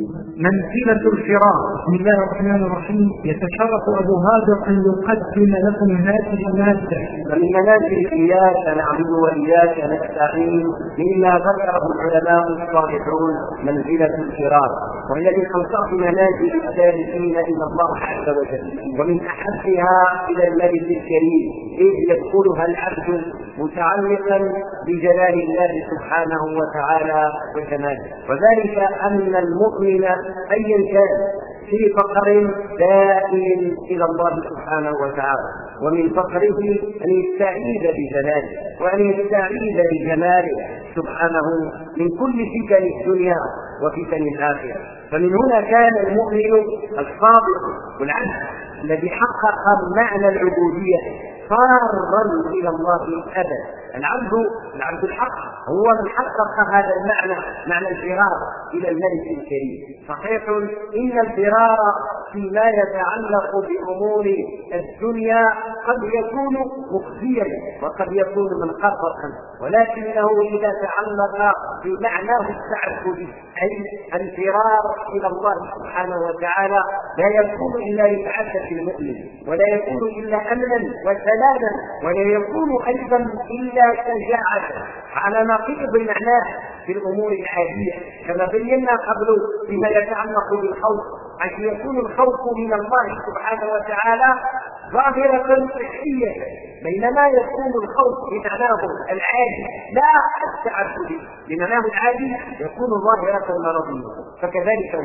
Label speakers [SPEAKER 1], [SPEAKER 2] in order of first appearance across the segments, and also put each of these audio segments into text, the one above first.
[SPEAKER 1] منزلة الفرار. بسم الله الرحمن الرحيم. يتشرف أبو هاجر أن يقدم لكم هذه المادة.
[SPEAKER 2] فمن منازل إياك نعبد وإياك نستعين مما ذكره العلماء الصالحون منزلة الفرار، وهي من أوصاف منازل السالكين إلى الله عز وجل، ومن أحبها إلى الملك الكريم، إذ يدخلها العبد متعلقا بجلال الله سبحانه وتعالى وجماله، وذلك أن المؤمن أيا كان في فقر دائم إلى الله سبحانه وتعالى، ومن فقره أن يستعيذ بجلاله وأن يستعيذ بجماله سبحانه من كل فتن الدنيا وفتن الآخرة. فمن هنا كان المؤمن الصادق والعبد الذي حقق معنى العبودية فارا إلى الله أبدا. العبد الحق هو من حقق هذا المعنى، معنى الفرار إلى الملك الكريم. صحيح إن الفرار فيما يتعلق بأمور الدنيا قد يكون مخزيا وقد يكون منقطعا، ولكنه إذا تعلق بمعناه التعبدي أي الفرار إلى الله سبحانه وتعالى لا يكون إلا لسعادة المؤمن، ولا يكون إلا أمنا وسلاما، ولا يكون أيضا إلا شجاعة على نقيض معناه في الأمور العادية، كما بينا قبل فيما يتعلق بالخوف، أن يكون الخوف من الله سبحانه وتعالى ظاهرة صحية، بينما يكون الخوف بمعناه العادي لا التعبدي، بمعناه العادي يكون ظاهرة مرضية. فكذلك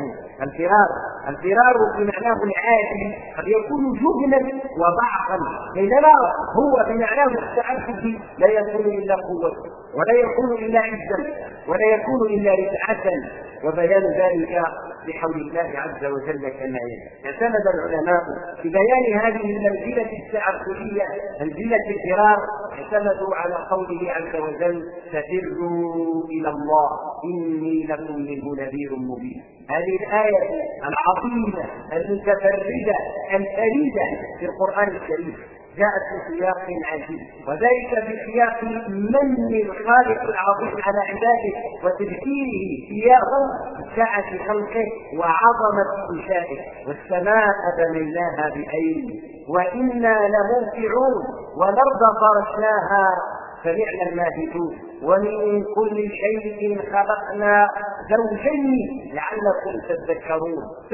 [SPEAKER 2] الفرار بمعناه العادي قد يكون جبنا وضعفا، بينما هو بمعناه التعبدي لا يكون إلا قوة، ولا يكون إلا عزا، ولا يكون إلا رفعة، وبيان ذلك بحول الله عز وجل كما اعتمد العلماء في بيان هذه المنزلة التعبدية منزلة الفرار، اعتمدوا على قوله عز وجل: ففروا إلى الله إني لكم منه نذير مبين. هذه الآية العظيمة المتفردة الفريدة في القرآن الكريم جاءت في سياق عجيب، وذلك في سياق من الخالق العظيم على عباده وتذكيره إياهم بسعة خلقه وعظمة إنشائه. والسماء بنيناها بأيدي وإنا لموسعون والأرض فرشناها فنعم الماهدون ومن كل شيء خلقنا زوجين لعلكم تذكرون.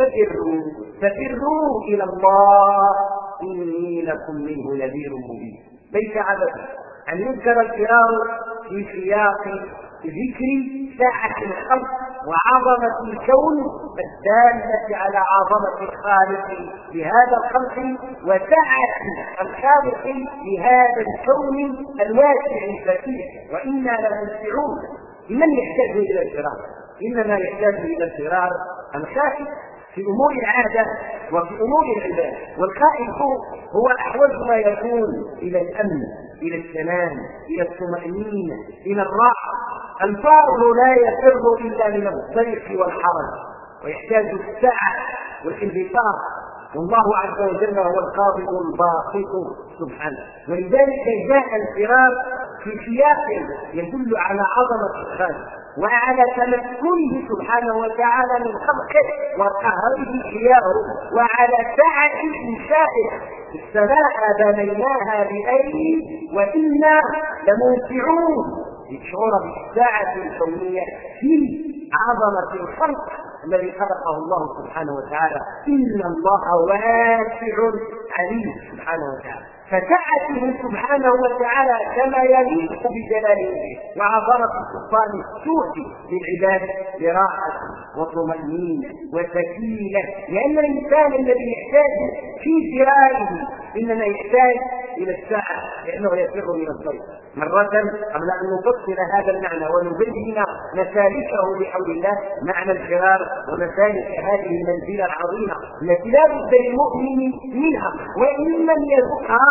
[SPEAKER 2] ففروا إلى الله إني لكم منه نذير مبين. ليس عبث أن يذكر الفرار في سياق ذكر ساعة الخلق وعظمة الكون الدالة على عظمة الخالق لهذا الخلق وسعة الخالق لهذا الكون الواسع الفتيح. وإنا لموسعون. من يحتاج إلى الفرار؟ إنما يحتاج إلى الفرار الخائف في أمور العادة وفي أمور العباد، والخائف هو أحوج ما يكون إلى الأمن، إلى السلام، إلى الطمأنينة، إلى الراحة. الفار لا يفر إلا من الضيق والحرج، ويحتاج السعة والانبساط، والله عز وجل هو القابض الباسط سبحانه. ولذلك جاء الفرار في سياق يدل على عظمة الخالق وعلى تمكنه سبحانه وتعالى من خلقه وقهره إياه وعلى سعة إنشائه. السماء بنيناها بأيدي وإنا لموسعون، للشعور بالساعة الكونية في عظمة الخلق الذي خلقه الله سبحانه وتعالى. إن الله واسع عليم سبحانه وتعالى. فسعته سبحانه وتعالى كما يليق بجلاله وعظمة سلطانه تؤتي للعباد براحة وطمأنينة وسكينة، لأن الإنسان الذي يحتاج في فراره إنما يحتاج إلى الساعة، لأنه يفر من الضيق. مرة قبل أن نفصل هذا المعنى ونبين مسالكه بحول الله، معنى الفرار ومسالك هذه المنزلة العظيمة التي لا بد للمؤمن منها، وإن لم يذقها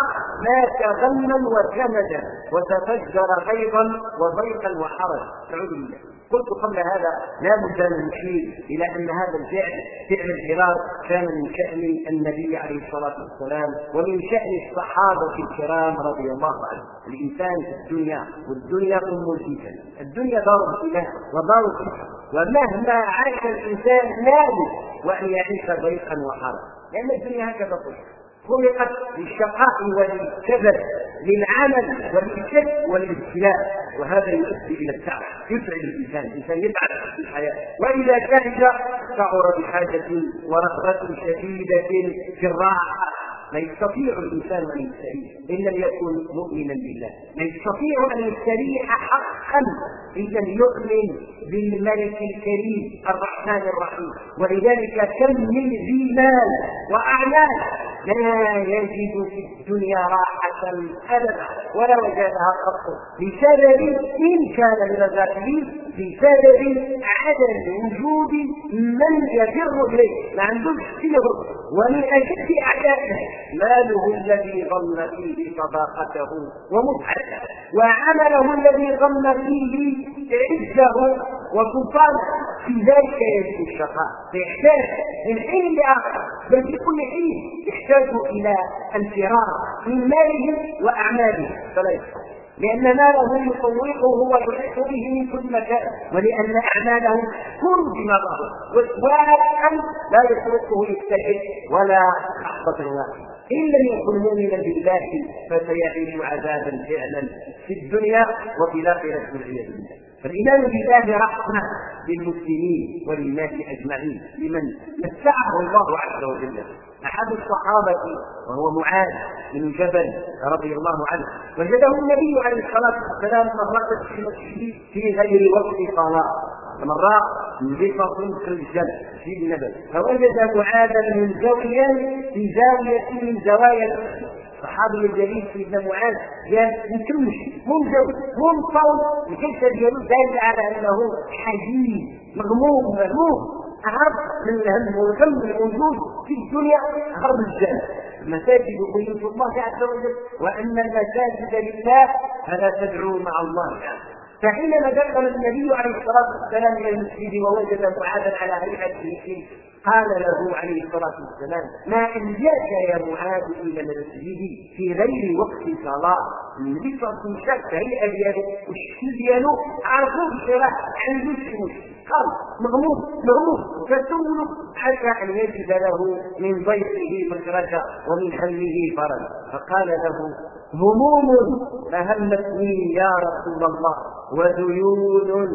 [SPEAKER 2] مات غما وكمدا وتفجر غيظا وضيقا وحرجا. نعوذ بالله. قلت قبل هذا لا بد ان نشير الى ان هذا الفعل فعل الفرار كان من شان النبي عليه الصلاه والسلام ومن شان الصحابه الكرام رضي الله عنهم. الانسان في الدنيا والدنيا ام الفتن، الدنيا دار ابتلاء ودار فتن، ومهما عاش الانسان لابد وان يعيش ضيقا وحرجا، لان الدنيا هكذا خلقت للشقاء وللكبد، للعمل وللشك وللابتلاء، وهذا يؤدي الى التعب، يتعب الانسان يتعب في الحياه، واذا تعب شعر بحاجه ورغبه شديده في الراحه. لا يستطيع الانسان ان يستريح ان لم يكن مؤمنا بالله، لا يستطيع ان يستريح حقا اذا يؤمن بالملك الكريم الرحمن الرحيم. ولذلك كم من ذي مال واعمال لا يجد في الدنيا راحه ابدا ولا وجدها قط، بسبب ان كان من الغافلين بسبب عدم وجود من يفر اليه، ما عندوش سلوك. ومن اشد اعدائه ماله الذي ظن فيه صداقته ومتعته، وعمله الذي ظن فيه عزه وسلطانه، في ذلك يجد الشقاء. فيحتاج من حين لاخر بل في كل حين يحتاج الى الفرار من ماله واعماله، فلا يستطيع، لأن ماله يطوقه ويحيط به من كل مكان، ولأن أعماله كل دماغه وإطلاقا لا يتركه يجتهد ولا لحظة واحدة. إن لم يكن مؤمنا بالله فسيعيش عذابا فعلا في الدنيا وفي الآخرة والعياذ بالله. فالإيمان بالله رحمة للمسلمين وللناس أجمعين لمن متعه الله عز وجل. أحد الصحابة وهو معاذ بن جبل رضي الله عنه وجده النبي عليه الصلاة والسلام مرة في المسجد في غير وقت صلاة، مرة بفصل في الجبل في النبل، فوجد معاذا منزويا في زاوية من زوايا المسجد. الصحابي الجليل سيدنا معاذ قال يتمش منزوي منصوم الجلسة ديالو دال على أنه حزين مغموم أهرب من الهم والغم الموجود في الدنيا، أهرب الجنة. المساجد بيوت الله عز وجل، وأن المساجد لله فلا تدعوا مع الله. فحينما دخل النبي عليه الصلاة والسلام إلى المسجد ووجد معاذا على هيئته قال له عليه الصلاة والسلام: ما إن جاءك يا معاذ إلى المسجد في غير وقت صلاة؟ النبي صلى الله عليه وسلم شاف هيئة ديالو والشكل ديالو عرفوه بصراحة عنده شي قال مغموم فسولوا حتى أن يجد له من ضيفه مخرجا ومن حمله فرجا، فقال له: هموم أهمتني يا رسول الله وديون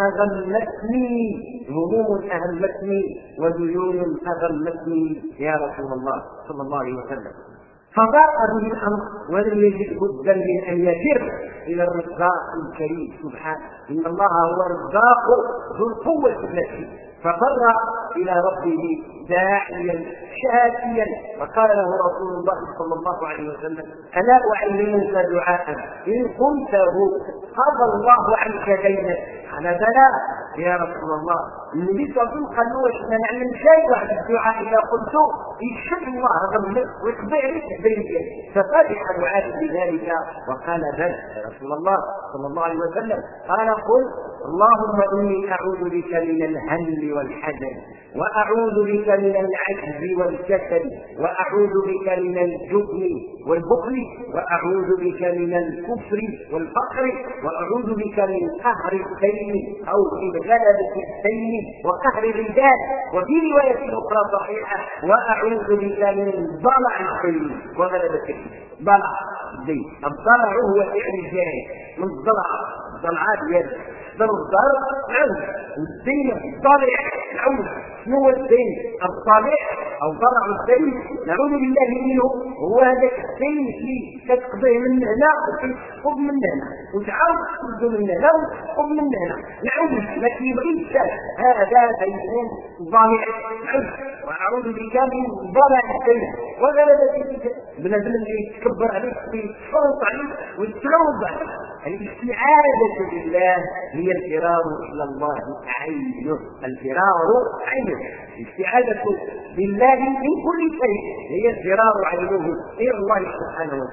[SPEAKER 2] أغمتني، هموم أهمتني وديون أغمتني يا رسول الله صلى الله عليه وسلم. فضاق به الأمر ولم يجد بدا من أن يفر إلى الرزاق الكريم سبحانه، إن الله هو الرزاق ذو القوة المتين. ففر إلى ربه داعيا شاكيا، فقال له رسول الله صلى الله عليه وسلم: ألا أعلمك دعاء إن قلته قضى الله عنك دينك؟ قال: بلى يا رسول الله. النبي صلى الله عليه وسلم قال له: واش نعلم شيء واحد الدعاء إذا قلته يشفي الله غمك ويقضي عليك الدين ديالك؟ ففرح معاذ بذلك وقال: بلى يا رسول الله صلى الله عليه وسلم. قال: قل: اللهم إني أعوذ بك من الهم والحزن، وأعوذ بك من العجز والكسل، وأعوذ بك من الجبن والبخل، وأعوذ بك من الكفر والفقر، وأعوذ بك من قهر الدين أو من غلبة الدين وقهر الرجال، وفي رواية أخرى صحيحة: وأعوذ بك من ضلع الدين وغلبة الدين. ضلع الدين، الضلع هو فعل الجاهل من ضلعات يد بالضرب عود، والدين الضالع العود. شنو هو الدين الضالع او ضرع الدين؟ نعوذ بالله منه. هو هذاك الدين اللي كتقضيه من هنا وتسحب من هنا وتعاود تسحب من هنا وتسحب من هنا، نعوذ ما كيبغيش هذا دين ضالع العود. واعوذ بك من ضلع الدين وغلبة الدين، بنادم اللي يتكبر عليك ويتفرط عليك ويتلوض عليك. الاستعاذة بالله هي الفرار إلى الله عينه، الفرار عينه. الاستعاذة بالله من كل شيء هي الفرار عينه إلى الله سبحانه وتعالى.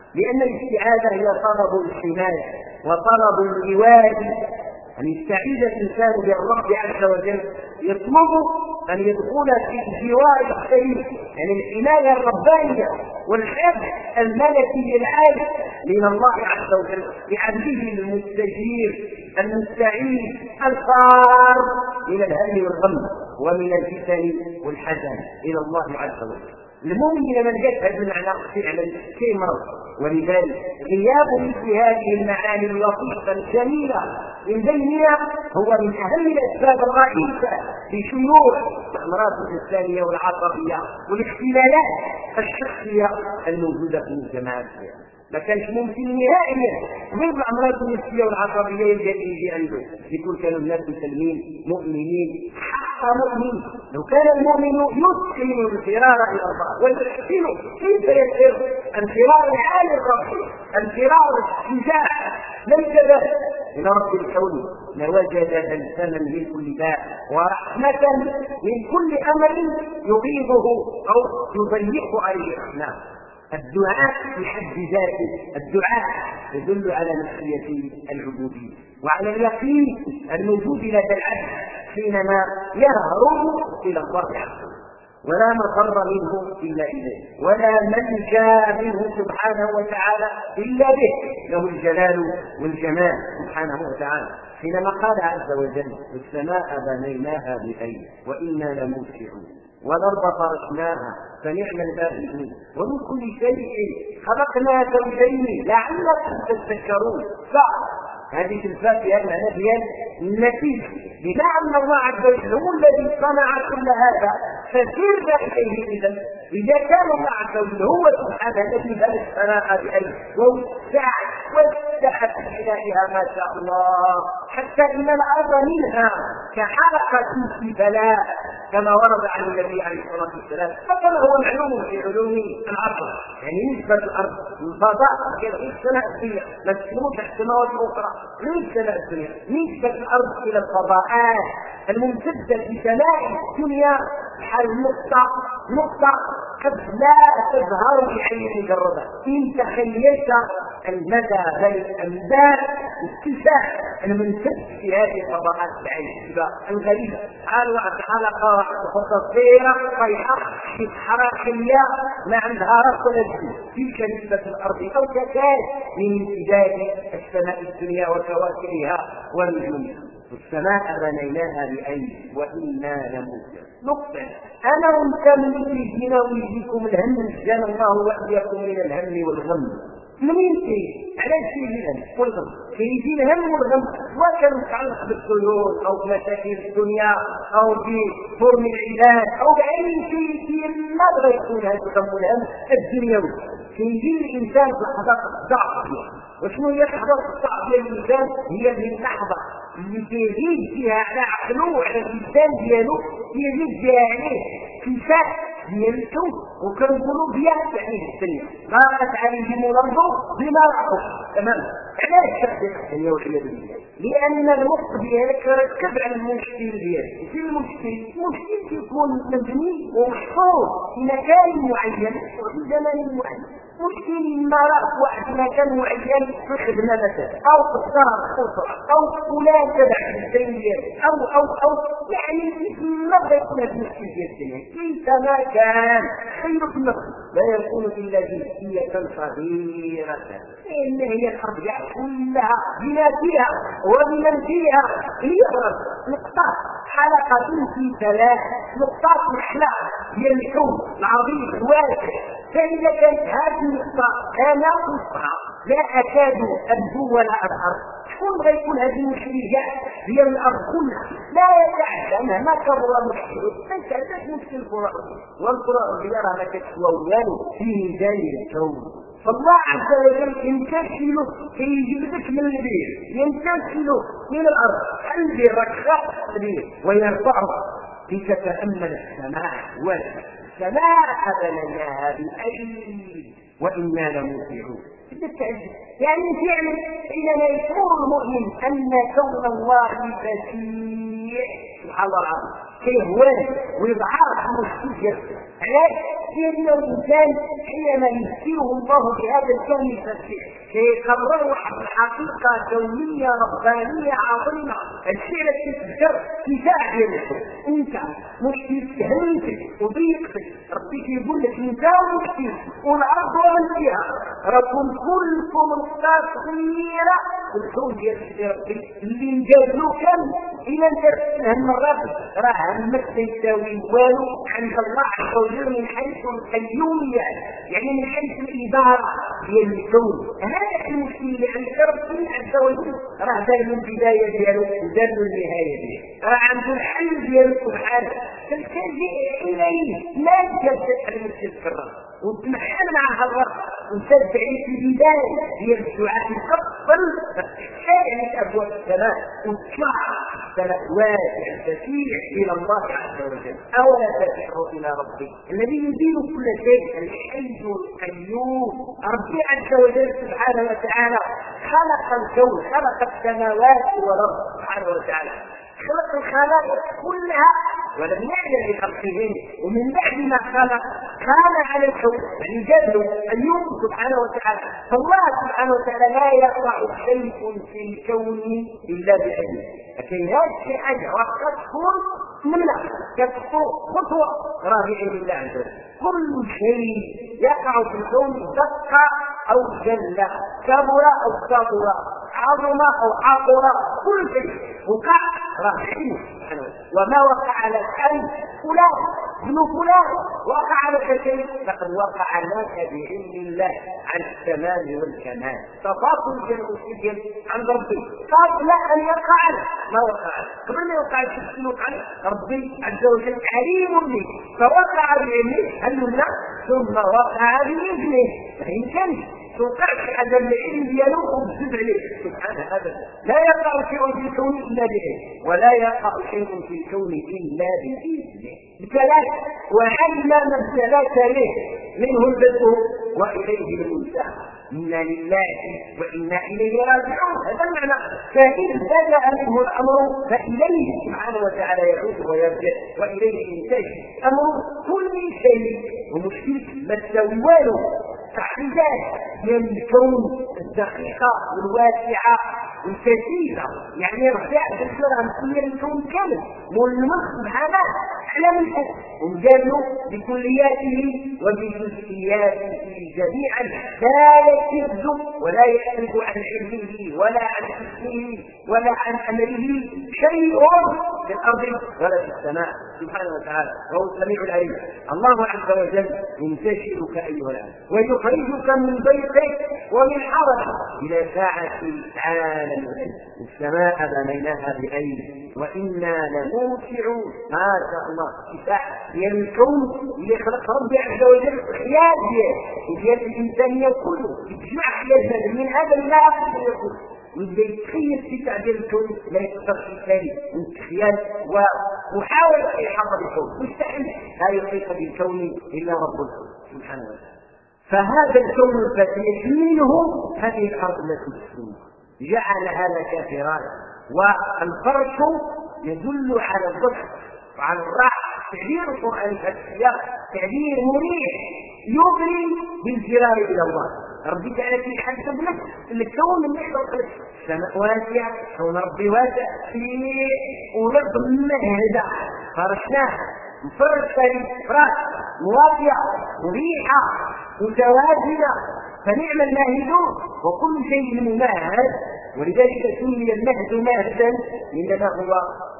[SPEAKER 2] لأن الاستعاذة هي طلب الحماية وطلب اللواء، أن يستعيذ الإنسان بالرب عز وجل، يطلب أن يدخل في الجوار الشريف، يعني الحماية الربانية والحفظ الملكي العالي من الله عز وجل لعبده المستجير المستعيذ الفار من الهم والغم ومن الفتن والحزن إلى الله عز وجل. المؤمن من جسد المعنى فعلا شيء مرض، ولذلك غياب مثل هذه المعاني اللطيفة الجميلة من بيننا هو من أهم الأسباب الرئيسة في شيوع الأمراض الإنسانية والعصبية والاختلالات الشخصية الموجودة في المجتمعات. ما كانش ممكن نهائيا غير الأمراض النفسية والعصبية يجي عنده يكون كانوا الناس مسلمين مؤمنين حق مؤمنين. لو كان المؤمن يتقن الفرار إلى الله ويحسن كيف يسير الفرار عالي الرب الفرار الشجاع ليس له إلى رب الكون لوجد بلسما من كل داء ورحمة من كل أمر يغيظه أو يضيق عليه الأحلام. الدعاء في حد ذاته الدعاء يدل على نفسية العبودية وعلى اليقين الموجود لدى العبد حينما يهرب إلى الله عز وجل، ولا مفر منه إلا إليه ولا ملجأ منه سبحانه وتعالى إلا به، له الجلال والجمال سبحانه وتعالى. حينما قال عز وجل السماء بنيناها بأيد وإنا لموسعون والأرض فرشناها فنعم البارئون ومن كل شيء خلقنا زوجين لعلكم تذكرون. هذه الفاكهة معنى ديال النتيجة بمعنى الله عز وجل هو الذي صنع كل هذا فسير إليه. إذا كان الله عز وجل هو سبحانه الذي بنى السماء بأيد ووسعت بنائها ما شاء الله حتى إن الأرض منها كحلقة في بلاء كما ورد عن النبي عليه الصلاة والسلام، فكما هو معلوم في علوم الأرض يعني نسبة الأرض الفضاء كذا السماء الدنيا ما تسموش السماوات الأخرى من السماء الدنيا نسبة الأرض إلى الفضاءات الممتدة في سماء الدنيا حال نقطة قد لا تظهر بعين مجردة. إن تخيلت المدى بل الأمداد اتساع الممتد في هذه الفضاءات بعين الغريبة حلقة خطيرة صيحة في حركية ما عندها رأس ولا جسم تلك نسبة الأرض أو تكاد من امتداد السماء الدنيا وكواكبها ونجومها. السماء بنيناها بأيد وإنا لموسعون. نقطة أنا وأنت من يجينا ويجيكم الهم جزانا الله وإياكم من الهم والغم. منين كي؟ علاش يجي الهم والغم؟ كيجي الهم والغم وكان متعلق بالطيور أو بمشاكل الدنيا أو بفرم العباد أو بأي شيء ما بغى يكون هذا الغم والهم الدنيوي. كيجي الإنسان في لحظات الضعف. وشنو هي لحظات الضعف ديال الإنسان؟ هي اللحظة اللي كيزيد فيها على عقله وعلى الإنسان ديالو كيزيد فيها عليه كفاح ديال الكون وكنقولوا بيان يعني الدنيا ضاقت عليهم الأرض بما رحبت. تمام. علاش تحدث الدنيا والعياذ بالله؟ لأن الوقت ديالك ركب على المشكل ديالك. في المشكل يكون مبني ومحفوظ في مكان معين وفي زمن معين. مشكل ما رأس واحد مكان معين في خدمة مثلا أو في الدار أو فلان تبع الدين ديالك أو يعني ما بغى يكون هذا المشكل ديال الدنيا كيفما كان خير في النفس لا يكون إلا جنسية صغيرة إن هي الأرض كلها بما فيها وبمن فيها هي نقطة حلقة في ثلاث نقطات محلى هي الكون العظيم الواسع. فإذا كانت هذه النقطة أنا أصبح لا أكاد أبدو ولا أظهر شكون بغى يكون هذه المشكلة هي الأرض كلها لا يتعلمها ما كبر مشكل ليس هذا مشكل القرآن والقرآن غيرها ما تكسوى والو في ميزان الكون. فالله عز وجل ينتشله يجيب لك من البير ينتشله من الأرض عندي ركخة كبير ويرفعه في تتأمل السماء والسماء بنيناها بأيد وإنا لموسعون. يعني فعلا حينما يشعر المؤمن أن كون الله بشيء سبحان الله العظيم كيهوان ويضعف مستجر. علاش؟ لأن الإنسان حينما يذكره الله بهذا الكون الفسيح كيقرر واحد الحقيقة كونية ربانية عظيمة. الشيء الذي تذكر كفاح ديالك انت مشكل همتك وضيقتك، ربي كيقول لك انت ومشكل والارض ومن فيها راكم كلكم نقاط صغيره والكون ديال ربي اللي نجازلو كان الى انت هم الرب راه همك تساوي والو عند الله عز وجل من حيث القيوميه، يعني من حيث الاداره ديال الكون. هذا المشكل اللي عند ربي عز وجل راه دار من البدايه ديالو ودار من النهايه ديالو، راه عنده الحل ديالو سبحانه. فالتجئ اليه لا تجد المستقر وتمحل مع الرب وتتبع في البدايه ديال الدعاء تقبل تحتاج ابواب السماء وتطلع السماء واسع الفتيح الى الله عز وجل. اولا تدعو الى ربي الذي يدير كل شيء الحي القيوم. ربي عز وجل سبحانه وتعالى خلق الكون، خلق السماوات والارض سبحانه وتعالى، خلق الخلائق كلها ولم يعلم بخلقهم، ومن بعد ما خلق كان على الكون يعني جابه اليوم سبحانه وتعالى. فالله سبحانه وتعالى لا يقع شيء في الكون الا بعلمه، لكن هذا في حاجه وقد تكون منها كتكون خطوه راجعه لله عز وجل. كل شيء يقع في الكون دق او جل، كبر او صغر، عظم او عطر، كل شيء وقع راجعه. وما وقع على الحي فلان ابن فلان وقع على شيء لقد وقع لك بعلم الله عن التمام والكمال. تفاصيل جل عن ربي قبل ان يقع ما وقع، قبل ما يوقع الشيء وقع ربي عز وجل عليم به فوقع بعلمه هل ثم وقع باذنه. فان كان توقعش هذا العلم ديالو وبزد عليه سبحانه. هذا لا يقع شيء في الكون الا بعلمه، ولا يقع شيء في الكون الا باذنه. بثلاث وعلم ما ابتلاك له منه البدء واليه المنتهى. انا لله وانا اليه راجعون. هذا المعنى. فان بدا منه الامر فاليه سبحانه وتعالى يعود ويرجع واليه ينتهي امر كل شيء. ومشكلة ما تساوي والو تحديدات ديال الكون الدقيقه والواسعه والكثيره، يعني رجع بالصوره نقيه الكون كامل والملك سبحانه على ملكه ومجاله بكلياته وبجزئياته جميعا لا يكذب ولا يعرض عن علمه ولا عن حكمه ولا عن امره شيء في الارض ولا في السماء سبحانه وتعالى، وهو السميع العليم. الله عز وجل ينتشرك ايها العالم ويخرجك من ضيقك ومن حرجك الى ساعه العالم. السماء بنيناها بايد وانا لموسعون. ما شاء الله كفاح ديال الكون اللي خلق ربي عز وجل الخيال ديال الانسانيه كله يجمع خيال من هذا الناس يكون ويبدا يتخيل في تعبير الكون لا يقدر في ثاني من الخيال ومحاولة إحاطة بالكون. مستحيل لا يحيط بالكون إلا رب الكون سبحانه وتعالى. فهذا الكون الفتيح منه هذه الأرض التي تسكن جعلها لك فراشا. والفرش يدل على الضبط وعلى الراحة. تعبير القرآن في السياق تعبير مريح يغري بالفرار إلى الله. ربي تعالى في حدث بنفسه الكون من يحضر السماء واسعة، كون ربي واسع فيه ونرض مهدى فرشناه مفرش فراش واضحة مريحة متوازنة فنعم الماهدون وكل شيء ممهد. ولذلك سمي المهد مهدا لأنه هو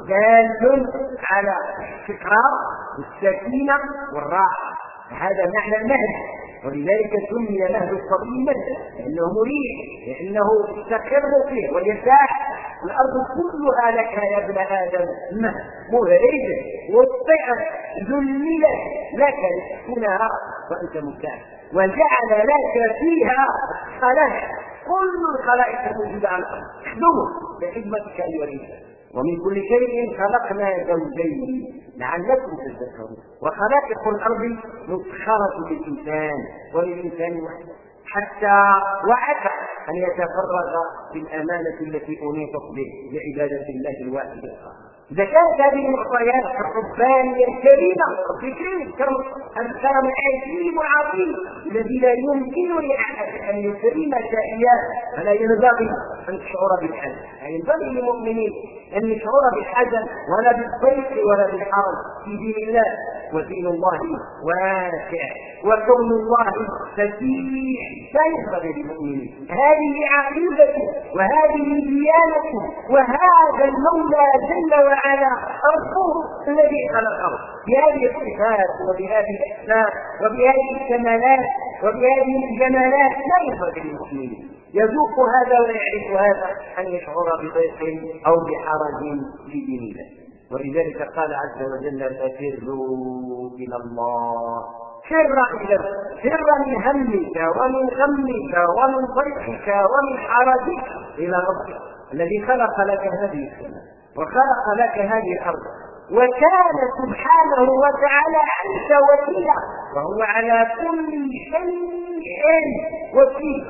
[SPEAKER 2] دال على الاستقرار والسكينة والراحة. هذا معنى المهد. ولذلك سمي مهد الصبي مهدا لأنه مريح لأنه يستقر فيه ويرتاح. الأرض كلها لك يا ابن آدم مهد مهرج والطير ذللت لك لتسكنها وأنت مرتاح وجعل لك فيها خلائق. كل الخلائق الموجودة على الأرض خدمه لخدمتك أيها الإنسان. ومن كل شيء خلقنا زوجين لعلكم تذكرون. وخلائق الأرض مسخرة للإنسان وللإنسان وحده حتى وعد أن يتفرغ بالأمانة التي أنيطت به لعبادة الله الواحد القهار. إذا كانت هذه المعطيات الربانية الكريمة الكرم العظيم العظيم الذي لا يمكن لأحد أن يكرمك إياه، فلا ينبغي أن تشعر بالحزن. يعني ينبغي للمؤمنين أن يشعر بالحزن ولا بالضيق ولا بالحرج في دين الله. ودين الله واسع وكون الله فسيح، لا ينبغي للمؤمنين. هذه عقيدته وهذه ديانته، وهذا المولى جل وعلا ربه الذي خلقه بهذه الصفات وبهذه الاسماء وبهذه الكمالات وبهذه الجمالات. لا ينبغي للمؤمنين يذوق هذا ويعرف هذا أن يشعر بضيق أو بحرج في دين الله. ولذلك قال عز وجل ففروا إلى الله، فر من همك ومن غمك ومن ضيقك ومن حرجك إلى ربك الذي خلق لك هذه السماء وخلق لك هذه الأرض، وكان سبحانه وتعالى عنك وكيلا، وهو على كل شيء وكيل،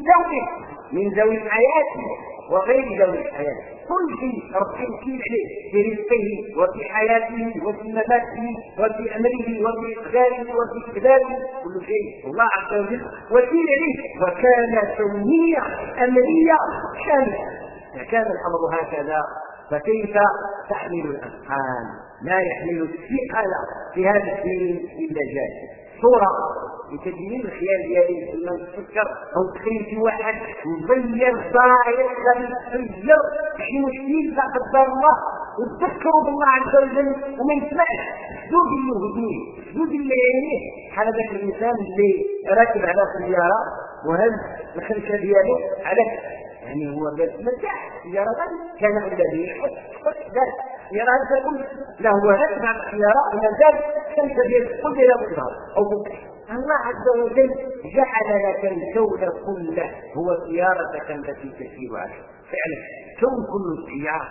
[SPEAKER 2] من ذوي الحياة وغير ذوي الحياة. كل شيء رب وكيل عليه في رزقه وفي حياته وفي مماته وفي أمره وفي إقداره وفي إقداره، كل شيء الله عز وجل وكيل عليه. وكان سمية أمرية شاملة. كان الأمر هكذا فكيف تحمل الأثقال؟ لا يحمل الثقل في هذا الدين إلا جاهل. صورة لتجميل الخيال ديالي لما تفكر او تخيل شي واحد مبين صاير غير شي مشكل لا قدر الله وتذكروا بالله عز وجل وما يسمعش زوج اليهودين زوج اللي على ذاك الانسان اللي راكب على سياره وهز الخلفه ديالو على يعني هو مرتاح سياره كان الذي سياره تقول لا هو راكب على السياره ومازال الخلفه ديال كل ديال الظهر او الله عز وجل جعل لك الكون كله هو سيارتك التي تسير عليه. فعلا كون كل سيارة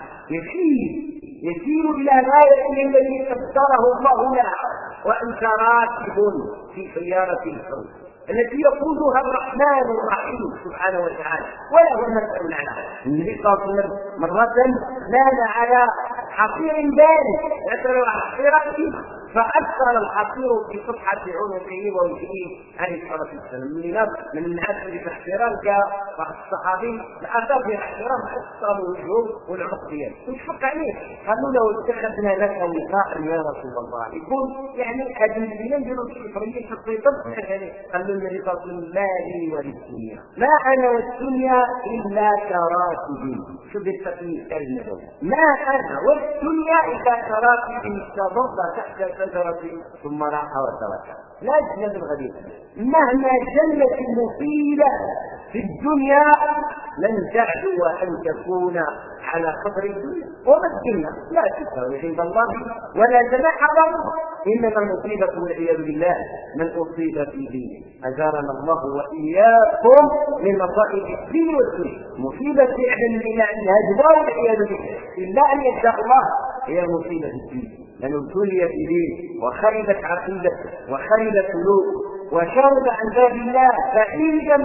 [SPEAKER 2] يسير إلى غاية الذي قدره الله لها، وأنت راكب في سيارة الكون التي يقودها الرحمن الرحيم سبحانه وتعالى وله المثل على. النبي صلى الله عليه وسلم مرة نام على حصير بارد يتلو على حصيرته فأثر الحصير في صفحة عنقه ووجهه عليه الصلاة والسلام. من الناس اللي في احترام جاء بعض الصحابي الأثر في احترام حصر وجهه والعنق دياله وشفق عليه قالوا له اتخذنا لك وقاء يا رسول الله، يقول يعني هذه الذين ينزلوا في الحرية في الطيب قالوا النبي صلى الله عليه وسلم ما لي وللدنيا ما أنا والدنيا إلا كراكب. شو بالتقنية كلمة ما أنا والدنيا إلا كراكب استظل تحت شجرة ثم راح وترك. لا تجد الغدير مهما جلت المفيدة في الدنيا لن تعدو أن تكون على قدر الدنيا، وما الدنيا لا تساوي عند الله ولا جناح له. إنما المصيبة والعياذ بالله من أصيب في دينه أجارنا الله وإياكم من مصائب الدين والدنيا. مصيبة فعلا إلى أن هجبه والعياذ بالله إلا أن يشاء الله هي مصيبة الدين، لأنه ابتلي في دين وخربت عقيدته وخربت سلوكه وشرب عن باب الله بعيدا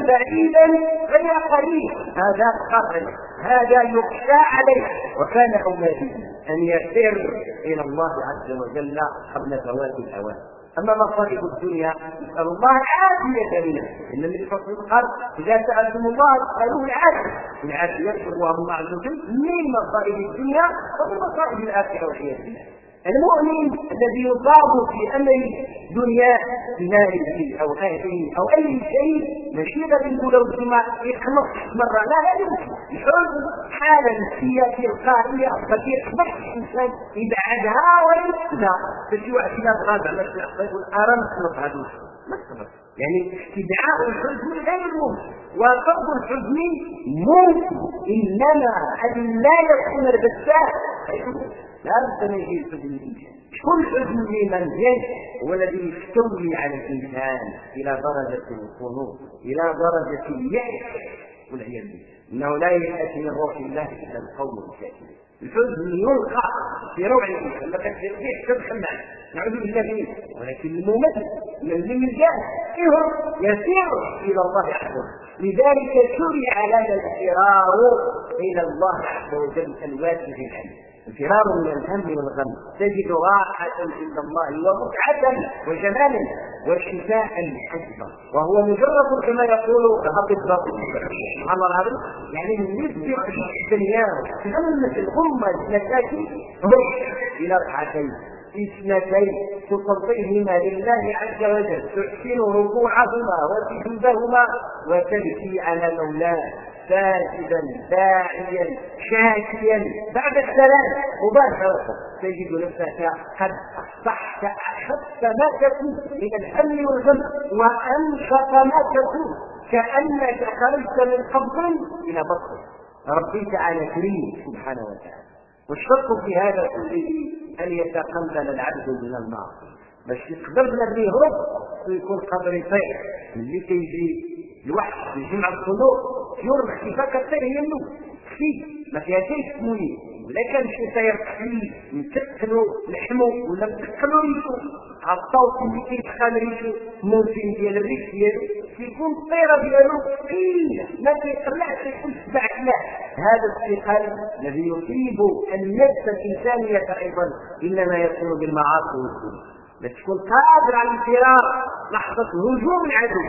[SPEAKER 2] غير قريب. هذا قهر، هذا يخشى عليه، وكان أولاده أن يسير إلى الله عز وجل قبل فوات الأوان. أما مصائب الدنيا نسأل الله العافية منها. إن النبي صلى الله عليه وسلم قال إذا سألتم الله فاسألوه العافية يسأل الله عز وجل من مصائب الدنيا ومن مصائب الآخرة والعياذ بالله. المؤمن الذي يصاب في أمر دنياه بماله أو أهله أو أي شيء مشيبة ولو سمع يخلص مرة لا يمكن يحرز حالة نفسية تلقائية فتيخبط الإنسان يبعدها ويمكنها فشي واحد كذا غاب على الشيء يقول أرى نخلص هذا يعني استدعاء الحزن غير ممكن وقرض الحزن ممكن، إنما أن لا يكون البساء لا بد من يجي الحزن. كل حزن لمن هو الذي يستولي على الإنسان إلى درجة الخنوع إلى درجة اليأس والعياذ بالله. إنه لا يأس من روح الله إلا القوم الكافرون. الحزن يلقى في روع الإنسان لقد تدخل معه نعوذ بالله منه، ولكن الممثل الذي الجاهل يسير إلى الله عز وجل. لذلك شرع لنا الفرار إلى الله عز وجل الواجب العلم. الفرار من الهم والغم، تجد راحة عند الله ومتعة وجمالا وشفاء للحزب، وهو مجرد كما يقول الأطباء سبحان الله العظيم، يعني نسبة الدنيا تلمس الأمة المساكين إلى ركعتين اثنتين تفضلهما لله عز وجل، تحسن ركوعهما وسجودهما وتبكي على مولاه ساجدا داعيا شاكيا بعد السلام مباشرة تجد نفسك قد أصبحت أخف ما تكون من الهم والغم وأنشط ما تكون، كأنك خرجت من قبض إلى بطن. ربي تعالى كريم سبحانه وتعالى، والشرط في هذا كله أن يتقبل العبد من المعصية باش يقدر الذي يهرب ويكون قادر يطير. اللي كيجي الوحش في جمع الصدور يرخي فكتير يمنو في ما فيها شيء سموني، ولا كان شي طير فيه نتقلو لحمو ولا نتقلو ريشو على الصوت اللي كيدخل ريشو ممكن ديال الريش ديالو كيكون الطيره ديالو ثقيله ما كيطلعش يكون سبع كلاح. هذا الثقل الذي يصيب النفس الانسانيه ايضا انما يكون بالمعاصي والذنوب. تكون قادر على الفرار لحظة هجوم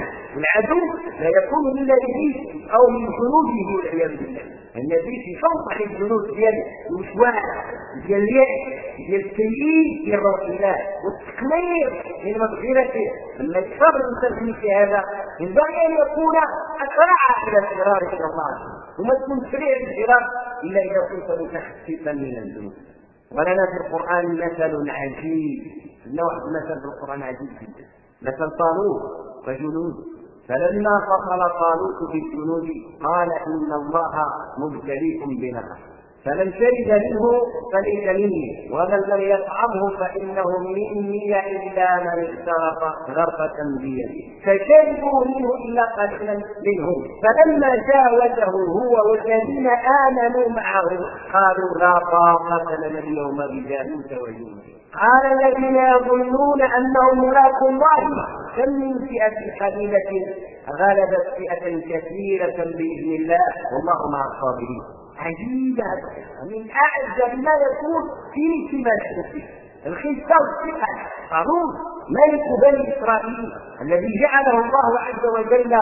[SPEAKER 2] العدو لا يكون إلا بجيش أو من جنوده والعياذ بالله. النبي يشوط على الجنود ديال الوسواس ديال اليأس ديال التيئيس ديال روح الله والتقليل من مغفرته. لما يصبر الانسان في هذا ينبغي ان يكون اسرع الى الفرار الى الله، وما تكون سريع الفرار الا اذا كنت متخففا من الذنوب. ولنا في القرآن مثل عجيب، نوع مثل في القرآن عجيب جدا، مثل طالوت وجنود. فلما فصل طالوت بالجنود قال إن الله مبتليكم بنهر فمن شرب منه فليس مني ومن لم يطعمه فإنه مني إلا من اغترف غرفة بيده فشربوا منه إلا قليلا منهم. فلما جاوزه هو والذين آمنوا معه قالوا لا طاقة لنا اليوم بجالوت وجنوده. قال الذين يظنون أنهم ملاقو الله كم من فئة قليلة غلبت فئة كثيرة بإذن الله والله مع الصابرين. عجيبة من أعجب ما يكون في سماء الخلفة والثقة. طالوت ملك بني إسرائيل الذي جعله الله عز وجل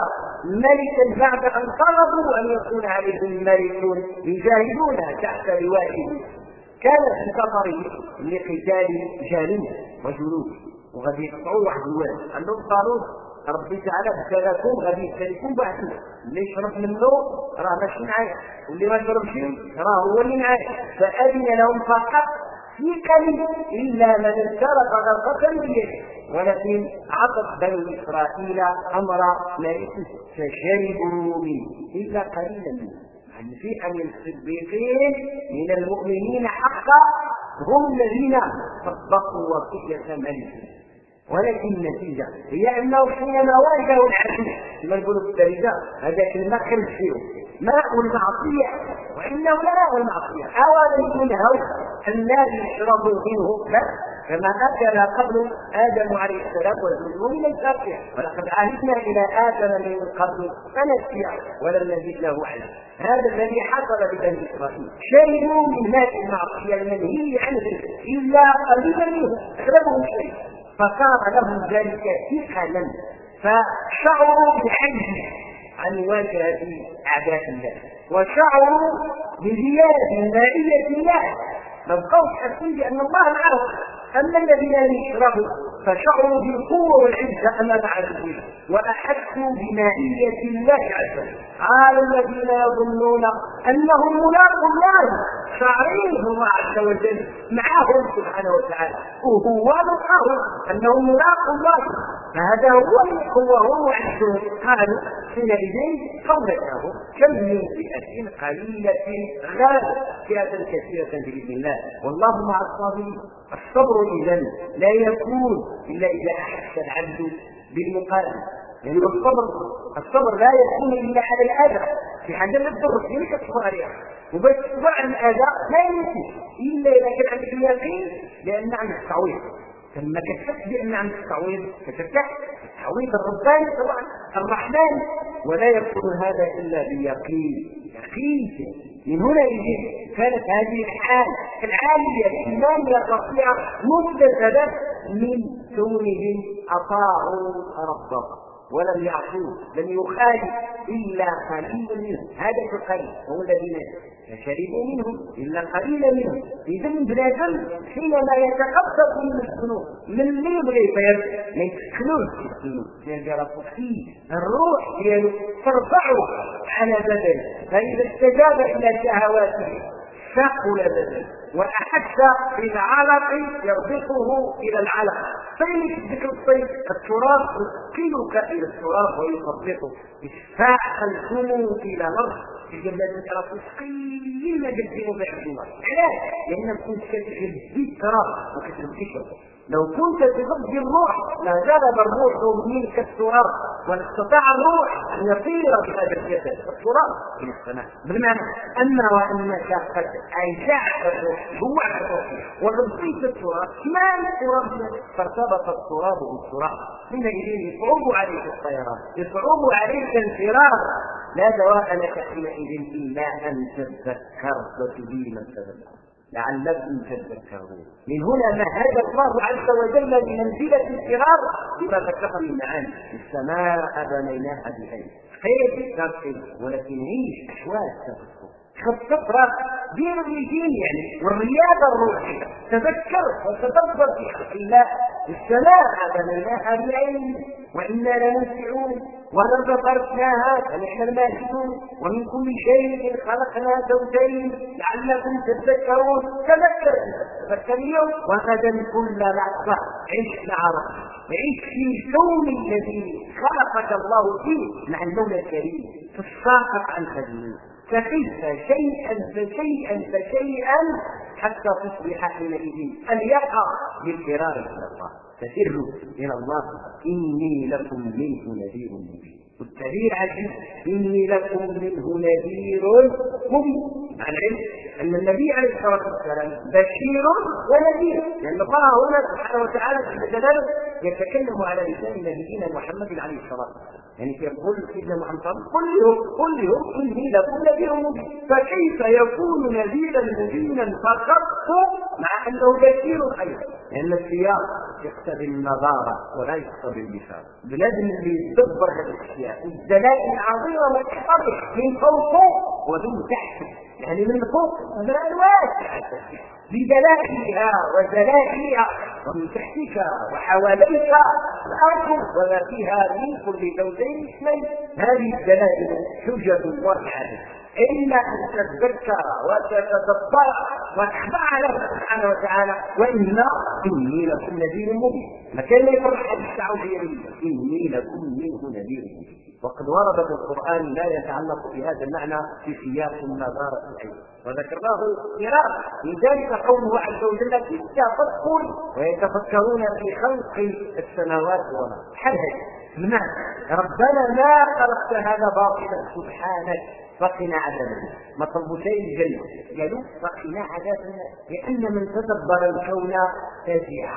[SPEAKER 2] ملكا بعد أن طلبوا أن يكون عليهم ملك يجاهدون تحت لوائه. كان في سفره لقتال جالوت وجنود وغادي يقطعوا واحد الواد عندهم طالوت ربي تعالى ابتلاكم غادي يبتليكم بعثوا اللي يشرب منه راه ماشي معايا واللي ما شربش راه هو اللي معايا. فأذن لهم فقط في قليل إلا من اغترف غرفة بيده. ولكن عطت بني إسرائيل أمر ملكه فشربوا منه إلا قليلا منه. عن فئة من الصديقين من المؤمنين حقا هم الذين صدقوا وصية ملكه. ولكن النتيجة هي أنه حينما واجهوا العدو كما نقولوا في الدارجة هذاك الماء خرج فيه ماء المعصية وإنه لا ماء المعصية. أولا ينهوا الناس يشربوا منه لا كما أكل قبل آدم عليه السلام والذنوب من الكافر ولقد عهدنا إلى آدم من قبل فنسي ولم نزد له علما. هذا الذي حصل ببني إسرائيل شربوا من ماء المعصية المنهي عنه إلا قليلا منه أغلبهم شيء فصار لهم ذلك ثقلا فشعروا بالعجز عن مواجهة أعداء الله وشعروا بزيادة مائية الله ما بقوش حاسين بأن الله معهم. أما الذين لم يشربوا فشعروا بالقوة والعزة أمام عدوهم وأحسوا بمائية الله عز وجل. قال الذين يظنون أنهم ملاقو الله شعرين الله عز وجل معهم سبحانه وتعالى وهو معهم أنهم ملاقو الله فهذا هو وعزهم. قالوا حينئذ قولته كم من فئة قليلة غلبت فئة كثيرة بإذن الله والله مع الصابرين. الصبر إذن لا يكون إلا إذا أحس العبد بالمقابل. يعني الصبر لا يكون إلا على الأذى في حاجة للضر فيك تصبر عليها وبس تصبر على الأذى لا يمكن إلا إذا كان عندك اليقين لأن عندك تعويض. فلما كتبت بأن عندك تعويض فترتاح تعويض الرباني طبعا الرحمن ولا يكون هذا إلا بيقين من هنا كانت هذه الحال العالية الإيمانية الرفيعة مكتسبة من كونهم أطاعوا ربهم ولم يعصوه، لم يخالف إلا قليل منهم. هذا القليل هو الذين شربوا منهم إلا قليل منهم. إذا ابن آدم حينما يتقبض من الذنوب من اللي يبغي ما يتخلوش في الذنوب يجرب فيه الروح ديالو ترفعه على بدنه، فإذا استجاب إلى شهواته ثقل بدنه وأحس بالعلق يربطه إلى العلق. فإن يشبك الطيب التراب يسكنك إلى التراب ويطبقه إشفاء الذنوب إلى الأرض الجبلات ترى تسقين جلسين وبيعجوها. علاش؟ لأنك كنت كتغذي التراب وكتغذي. لو كنت تغذي الروح لغلب الروح منك التراب واستطاع الروح أن يطير بهذا الجسد التراب من السماء، بمعنى أن وأنك قد أيجعت الروح جوع الروح وغذيت التراب ما التراب فارتبط التراب بالتراب. حينئذ يصعب عليك الطيران، يصعب عليك الفرار، لا دواء لك حينئذ إلا أن تتذكر وتبين التذكر لعلكم تذكرون. من هنا مهد الله عز وجل بمنزلة الفرار بما ذكر من معاني. السماء بنيناها بأيد خير ترقب ولكن عيش أحوال تفرق دين الرجيم يعني والرياضة الروحية. تذكر وتدبر في خلق الله. السماء بنيناها بأيد وإنا لموسعون والأرض فرشناها فنحن الماهدون ومن كل شيء خلقنا زوجين لعلكم تذكرون. تذكر اليوم وغدا كل لحظة عيش مع ربك، عيش في الكون الذي خلقك الله فيه مع المولى الكريم تساقط عن خدمه تخف شيئا فشيئا حتى تصبح حينئذ اليقظة بالفرار الى الله. فسروا الى الله اني لكم منه نذير مبين. والتعبير عجيب اني لكم منه نذير مبين، مع العلم ان النبي عليه الصلاه والسلام بشير ونذير، لان الله هنا سبحانه وتعالى جل جلاله يتكلم على لسان نبينا محمد عليه الصلاه والسلام، يعني يقول سيدنا محمد قل لهم اني لكم نذير مبين. فكيف يكون نذيرا مبينا فقط مع انه بشير ايضا؟ لان السياق يقتضي النظاره ولا يقتضي البشاره. لازم اللي يدبر هذه الاشياء الدلائل العظيمه والتحرك من فوق ومن تحت، يعني من فوق الدلائل واسعه بدلائلها وزلائلها ومن تحتك وحواليك الارض وما فيها من كل زوجين اثنين. هذه الدلائل حجج واضحه إلا أن تتذكر وتتدبر وتخضع له سبحانه وتعالى. وإنا إني لكم نذير مبين، ما كان يفرح التعوذ إني لكم منه نذير مبين. وقد وردت القرآن لا يتعلق بهذا المعنى في سياق النظارة العين وذكرناه مرارا. لذلك قوله عز وجل في التفكر ويتفكرون في خلق السماوات والأرض. حدث بمعنى ربنا ما خلقت هذا باطلا سبحانك فقنا عذاب النار. ما طلبوا شيء الجنة، قالوا فقنا عذاب النار، لأن من تدبر الكون فزع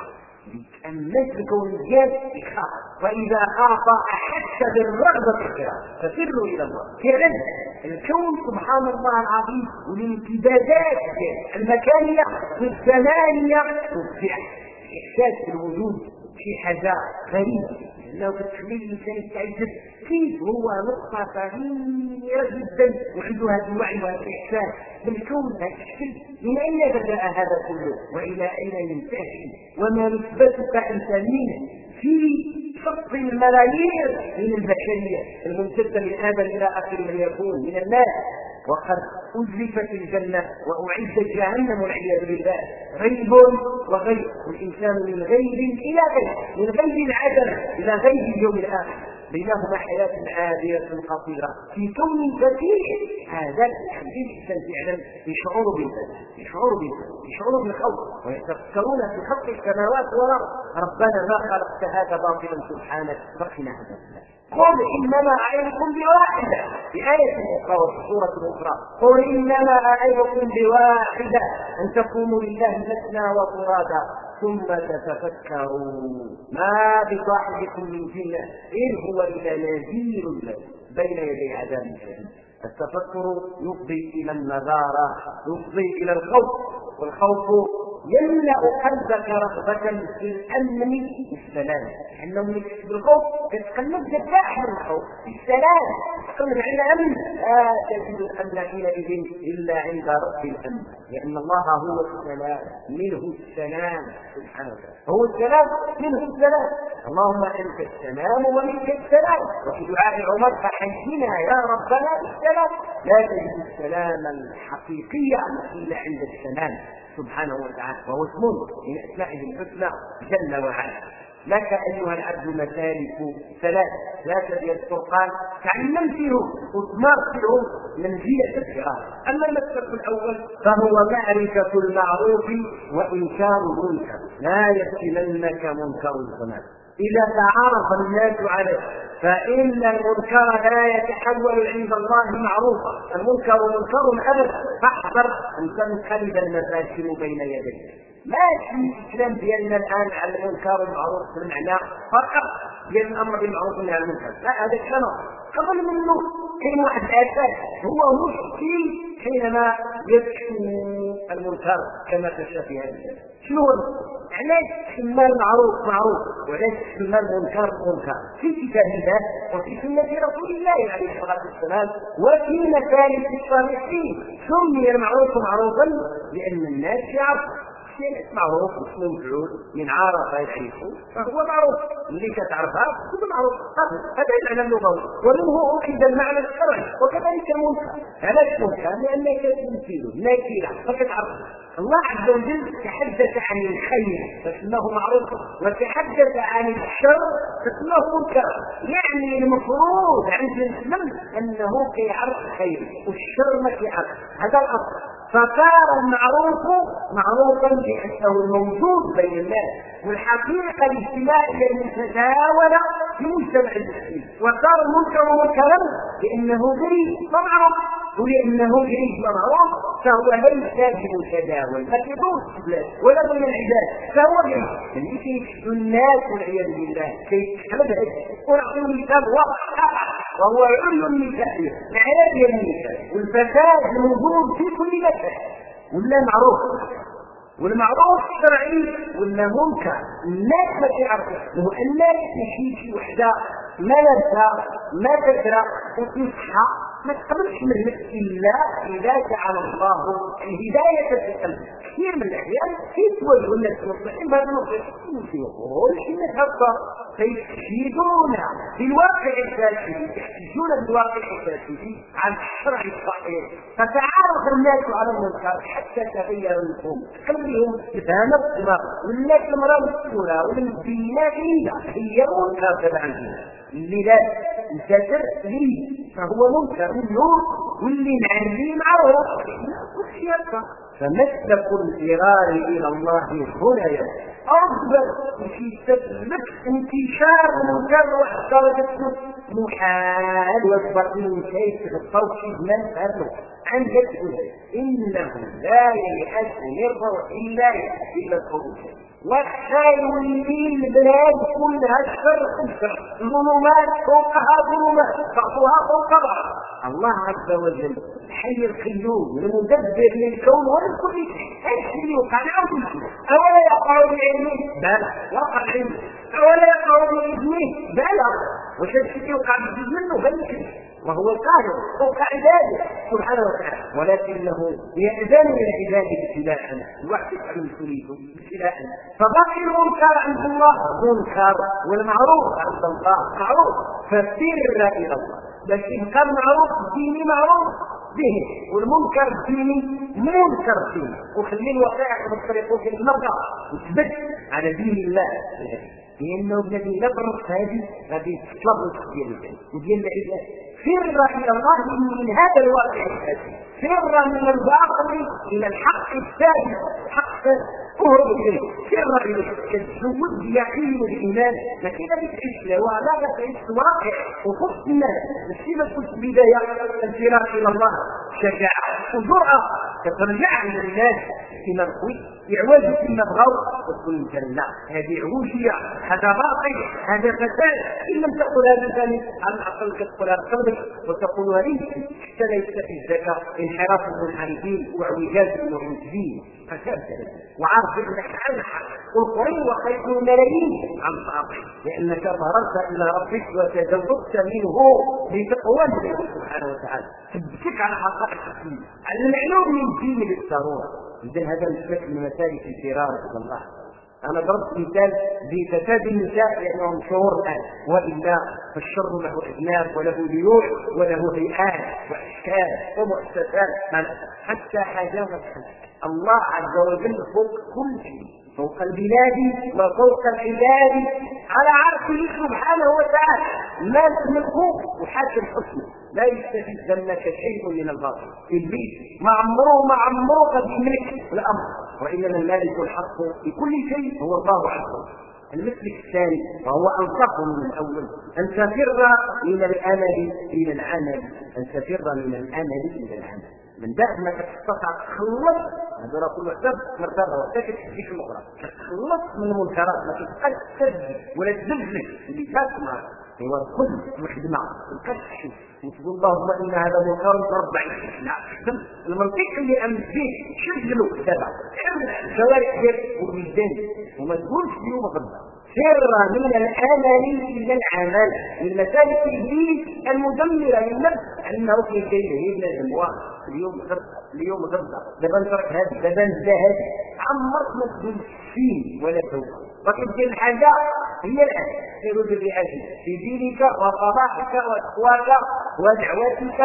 [SPEAKER 2] أمس الكون الجاد يخاف، وإذا خاف أحس بالرغبة في الخير فسروا إلى الله. فعلا الكون سبحان الله العظيم والامتدادات المكانية والزمانية تفزع إحساس بالوجود في حاجة غريبة. لو تخلي الإنسان يتعجب كيف هو نقطة صغيرة جدا وعنده هذا الوعي وهذا الإحساس بالكون هذا الشيء. من أين بدأ هذا كله وإلى أين ينتهي؟ وما نسبتك أنت مين في شق الملايير من البشرية الممتدة من آدم إلى آخر من يكون من الناس. وقد أزلفت الجنة وأعدت جهنم والعياذ بالله. غيب وغيب، والإنسان من غيب إلى غيب، من غيب العدم إلى غيب اليوم الآخر، بينهما حياة عابرة قصيرة في كون كثير. هذا الحديث فعلا يشعر بالذات، يشعر بالخوف ويتفكرون في خلق السماوات والأرض. ربنا ما خلقت هذا باطلا سبحانك فقنا عذاب النار. قل إنما أعظكم بواحدة في آية أخرى وفي سورة أخرى قل إنما أعظكم بواحدة أن تقوموا لله مثنى وفرادا ثم تتفكروا ما بصاحبكم من جنة إن هو إلا نذير بين يدي عذاب شديد. التفكر يفضي إلى النذارة، يفضي إلى الخوف، والخوف يملأ قلبك رغبة في الأمن والسلام، لأنه بالخوف تتقلب جداح من الخوف السلام، تقلب على أمن لا تجد الأمن حينئذ إلا عند رب الأمن، لأن الله هو السلام، منه السلام سبحانه وتعالى، هو السلام منه السلام، اللهم أنت السلام ومنك السلام. وفي دعاء عمر فحينا يا ربنا بالسلام، لا تجد السلام الحقيقي إلا عند السلام سبحانه وتعالى، وهو اسم من أسمائه الحسنى جل وعلا. لك أيها العبد مسالك ثلاث، لا تبي الفرقان تعلم فيهم وتمار فيهم منزلة الفراق. أما المسلك الأول فهو معرفة المعروف وإنكار المنكر، لا يفتننك منكر الزمان. إذا تعارف الناس عليه فإن المنكر لا يتحول عند الله معروفا، المنكر منكر أبدا، فاحذر أن تنقلب المفاسد بين يديك. ماشي الإسلام ديالنا الآن على المنكر والمعروف بالمعنى فقط ديال الأمر بالمعروف والنهي عن المنكر، لا هذا الكلام قبل منه كاين واحد الأساس هو مشكل حينما يكشف المنكر كما كشف في هذا الكلام. شنو هو؟ علاش سمى المعروف معروف وعلاش سمى المنكر منكر؟ في كتاب الله وفي سنة رسول الله عليه الصلاة والسلام وفي مكانة الصالحين. سمي المعروف معروفا لأن الناس يعرفوا شيء معروف اسمه مفعول من عرف يعرفه فهو معروف، اللي كتعرفها هو معروف، هذا المعنى اللغوي، ومنه أخذ المعنى الشرعي. وكذلك المنكر، علاش منكر؟ لأنك تمثيله نكيرة فكتعرفه. الله عز وجل تحدث عن الخير فاسمه معروف، وتحدث عن الشر فاسمه منكر، يعني المفروض عند الإسلام أنه كيعرف الخير والشر ما كيعرف، هذا الأصل. فصار المعروف معروفا لأنه موجود بين الناس، والحقيقة الاجتماعية المتداولة في مجتمع المسلمين. وصار المنكر منكرا لأنه غريب ومعروف، ولأنه غريب ومعروف فهو ليس بمتداول ما يدوش ولا بين العباد، فهو غريب يكشف الناس والعياذ بالله كيف هذا. ونعطيه مثال واضح وهو علو النساء العياذ بالله، والفساد موجود في كل مكان، ولا معروف والمعروف الشرعي ولا منكر الناس ما تعرفه. هو الناس تمشي شي وحده ما لابسه ما تقرا وتصحى ما تقبلش منك الا اذا جعل الله الهدايه في القلب. كثير من الاحيان يتوجهوا الناس المصلحين بهذا النصيحه يقول شي نتهكر فيشهدون في الواقع الفاسد، يحتجون بالواقع الفاسد عن الشرع الصحيح، فتعارف الناس على المنكر حتى تغير الفهم خليهم يفهموا الدماغ والناس المراه مسؤوله والمدينات هي منكر تبعا اللي لا الكسر لي فهو منكر النور واللي نعلي معروف وش يبقى. فمسلك الفرار الى الله هنا افضل في سبب انتشار المنكر وحصلت محال والبطين كيف الصوت من فرق عن جسده انه لا ييأس من روح الله الا الخروج. والخير الليل البلاد كلها الشر ظلمات فوقها ظلمات بعضها فوق بعض. الله عز وجل الحي القيوم المدبر للكون ولكل شيء، ايش اللي وقع نعوذ اولا يقع بعلمه بلى وقع علمه، اولا يقع باذنه بلى وش الشيء يوقع بجزء منه بل وهو القاهر فوق عباده سبحانه وتعالى، ولكنه يأذن لعباده ابتلاء الواحد من تريد ابتلاء. فبقي المنكر عند الله منكر والمعروف عند الله معروف، فسر الى الله بس يبقى المعروف الديني معروف به والمنكر الديني منكر ديني، وخلي الوقائع بالطريق في المرضى وتثبت على دين الله، لانه الذي نبرك هذه غادي تطلب ديال وديال العباد. فر الى الله من هذا الواقع الفاسد، فر من الباطل الى الحق الثابت، حق اهرب اليه، فر اليه تزود يقين الايمان، لكن لا تعيش له ولا تعيش واقع وخص الناس. ماشي ما تكونش بدايه الفرار الى الله شجاعة وجرأة ترجع من الناس فيما بغوا يعوزوا فيما بغوا وتقول انت لا هذه عوجيه هذا باطل هذا فساد ان لم تقل هذا ثاني على الاقل تقول هذا قلبك وتقول هذه حتى لا يستفيد الزكاه انحراف المنحرفين واعوجاج المعوجين فساد وعارف انك على الحق والقرين وخير الملايين عن باطل لانك ظهرت الى ربك وتجوزت منه بتقوى الله سبحانه وتعالى تبكيك على حقائق الدين على المعلوم من الدين بالضروره. اذا هذا مثل من مسائل الفرار الى الله. انا ضربت مثال بفساد النساء لانه مشهور الان والا فالشر له اجناب وله ليوع وله هيئات واشكال ومؤسسات حتى حاجات الله عز وجل فوق كل شيء فوق البلاد وفوق العباد على عرشه سبحانه وتعالى ما تملكه وحاكم حسنه لا يستفيد منك شيء من الباطل ابليس ما عمره قد يملك الامر وانما المالك الحق بكل شيء هو الله عز وجل. المثل الثاني وهو انصف من الاول ان تفر من الامل الى العمل ان تفر من الامل الى العمل من بعد ما تستطيع تخلص هذا كل حساب مرتبه وتكت فيك الاخرى تخلص من المنكرات ما تبقاش تسجل ولا تزلزل اللي تسمع هو كل الخدمه الكشف وتقول اللهم ان هذا منكر ربع لا المنطق اللي امن فيه شغله دابا الشوارع ديال والميدان وما تقولش اليوم غدا سر من الامل الى العمل من مسالك ابليس المدمره للنفس انه في كيده ابن الاموال اليوم غدا دابا نترك هذا دابا نزهد عمرك ما تقول فيه ولا توبه وكتجي الحاجه هي الان سيروا بالرئاسه في دينك وصلاحك وتقواك ودعوتك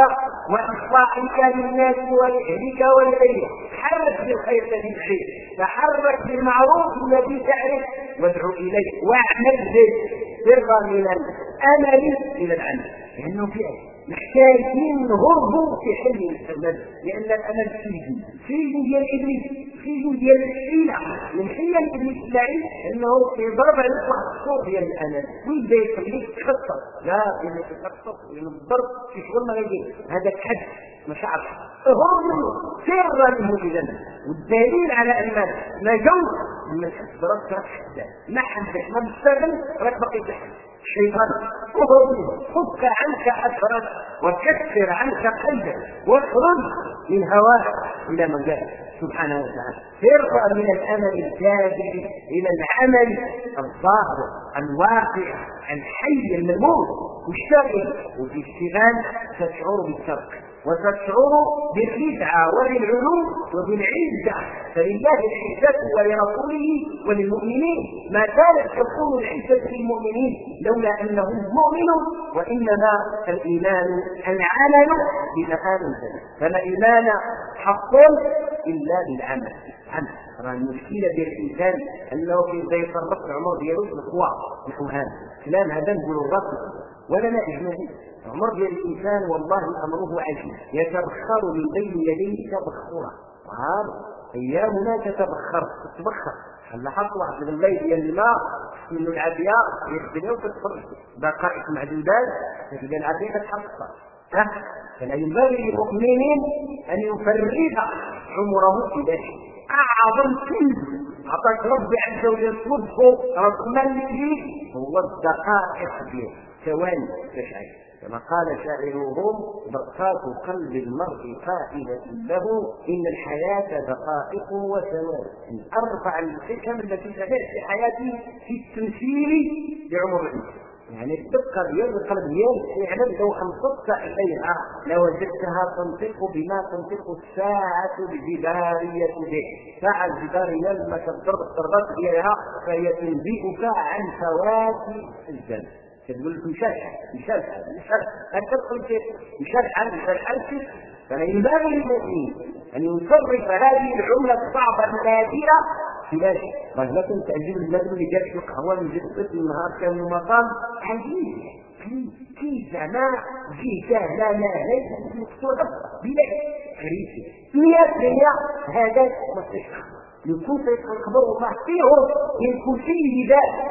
[SPEAKER 2] واصلاحك للناس ولأهلك ولغيرك حرك بالخير الذي تحب تحرك بالمعروف الذي تعرف وادعو اليه واعمل به سرا من الامل الى العمل لانه فيه محتاجين نهربوا في حل الامل لان الامل سجن ديال ابليس سجن ديال الحيله من حيل ابليس اللعين انه يضرب على الصوت ديال الامل ويبدا يخليك تخطط لا انك تخطط لان الضرب في شغل ما يجي هذا حد مشاعر هربوا سرا منه اذا والدليل على ان ما جوز من حسب راسك حتى ما حدك ما بتشتغل راك باقي تحت الشيطان فك عنك أثرك وكسر عنك قلبك واخرج من هواك إلى مجال سبحانه وتعالى ارفع من الأمل الكاذب إلى العمل الظاهر الواقع الحي الملموس والشرعي وفي اشتغال تشعر بالترك وتشعر بالخدعة وبالعلو وبالعزة فلله العزة ولرسوله وللمؤمنين ما كانت تكون العزة للمؤمنين لولا أنهم مؤمنون وإنما الإيمان العمل بمقام ذلك فلا إيمان حق إلا بالعمل المشكلة ديال الإنسان أنه إذا يصرف العمر ديالو بالقوى نحو هذا كلام هذا نقولوا الرسل ولا لا إجمالي عمر ديال الانسان والله امره عجيب يتبخر من بين يديه تبخرا وهذا ايامنا تتبخر لاحظت واحد من الليل ديال الماء من العافيه يخدموا وتتفرج دقائق معدودات تلقى العافيه تتحقق فلا ينبغي للمؤمنين ان يفرغ عمره في ذلك اعظم كنز عطاك ربي عز وجل صدقه رقما ليه هو الدقائق ديال ثواني تشعر كما قال شاعرهم دقات قلب المرء قائلة له إن الحياة دقائق وثواني من أرفع الحكم التي تدعي في حياتي في التمثيل لعمر الإنسان يعني الدقة ديال القلب ديال يعلم لو أنصت إليها لوجدتها تنطق بما تنطق الساعة بجدارية به ساعة الجدارية لما تضرب الضربات ديالها فهي تنبئك عن فوات الزمن تقول لك مشال فلا ينبغي للمؤمن ان يصرف هذه العمله الصعبه النادره في ذلك مثلا تعجب النجم اللي جاب له قهوه من جد النهار كان المقام عجيب كيف زعما جهه لا ليس مكتوبه بلا كريسي 100% هذا مستشفى يكون سيتخبر الله فيهم يكون فيه نداء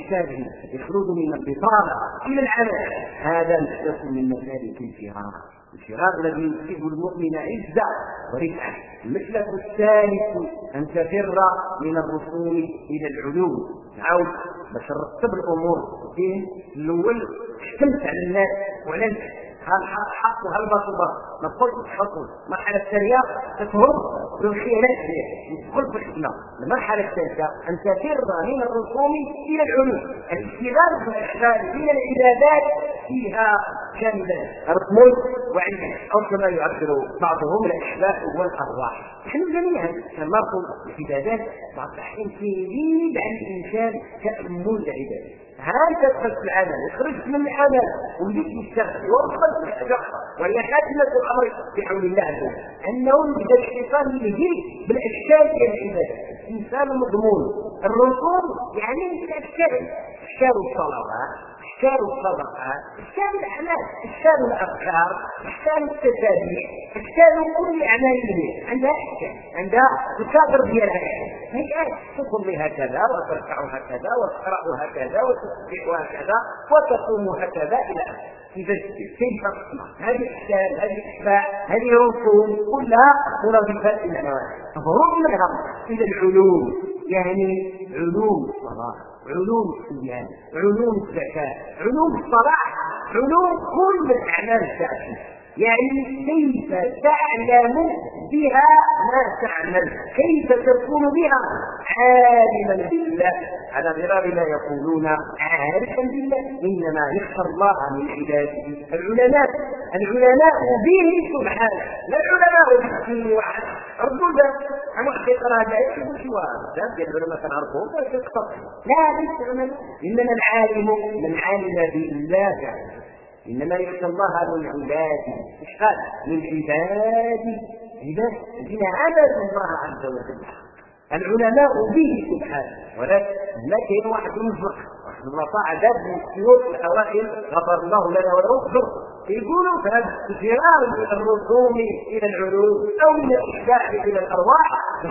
[SPEAKER 2] للشر يخرج من البطاله الى العمل هذا يكون من مسالك الفرار الفرار الذي يصيب المؤمن عزة ورفعة. المسلك الثالث أن تفر من الرسوم إلى العلو. نعود باش نرتب الأمور فين الأول احتمت على الناس وعلى هل حق وهل باطل ما قلت حصل. المرحلة الثانية تتهرب بالخيانات تدخل في الحكمة. المرحلة الثالثة أن تفر من الرسوم إلى العلو. الاستغلال والإحسان من العبادات فيها كاملة رسم وعلم أو كما يعبر بعضهم الأشباه والأرواح. نحن جميعا نمارس العبادات مع التحكيم في عن الإنسان تأمل العبادات. هل تدخل في العمل وخرجت من العمل وبديت تشتغل ووصلت الحاجة وهي خاتمة الأمر بحول الله عز وجل أنه يبدأ الشيطان يجي بالأشكال ديال العبادة. الإنسان مضمون الرسوم يعني الأشكال، أشكال الصلوات، أشكال الصدقات، أشكال الأعمال، أشكال الأفكار، أشكال التسابيح، أشكال كل أعمال الدين عندها أشكال، عندها مصادر ديالها. هي تصلي هكذا وتركع هكذا وتقرأ هكذا وتسبح هكذا وتصوم هكذا إلى آخره. إذا كيف هذه الأشكال، هذه الأشباع، هذه الرسوم كلها مرادفات إلى نواحي. هروب منها إلى العلوم، يعني علوم الصلاة، علوم الصيام، علوم الزكاة، علوم الصلاح، علوم كل الأعمال الشرعية. يعني كيف تعلم بها ما تعمل، كيف تكون بها عالما بالله. على غرار لا يقولون عارفا بالله، انما يخشى الله من عباده العلماء. العلماء به سبحانه، لا العلماء بالسن واحد. ردودا عن واحد يقرا هذا يكتب شوار ذاك العلماء كنعرفوهم لا ليس علماء، انما العالم من علم بالله. إنما يخشى الله من عباده. إيش قال؟ من عباده، عباد الذين عبدوا الله عز وجل. العلماء به سبحانه. ولكن لا كاين واحد ينفق واحد الرفاع ذات من السيوف الأوائل غفر الله لنا وله يقولوا فهذا الفرار من الرسوم إلى العلوم أو من الإشباع إلى الأرواح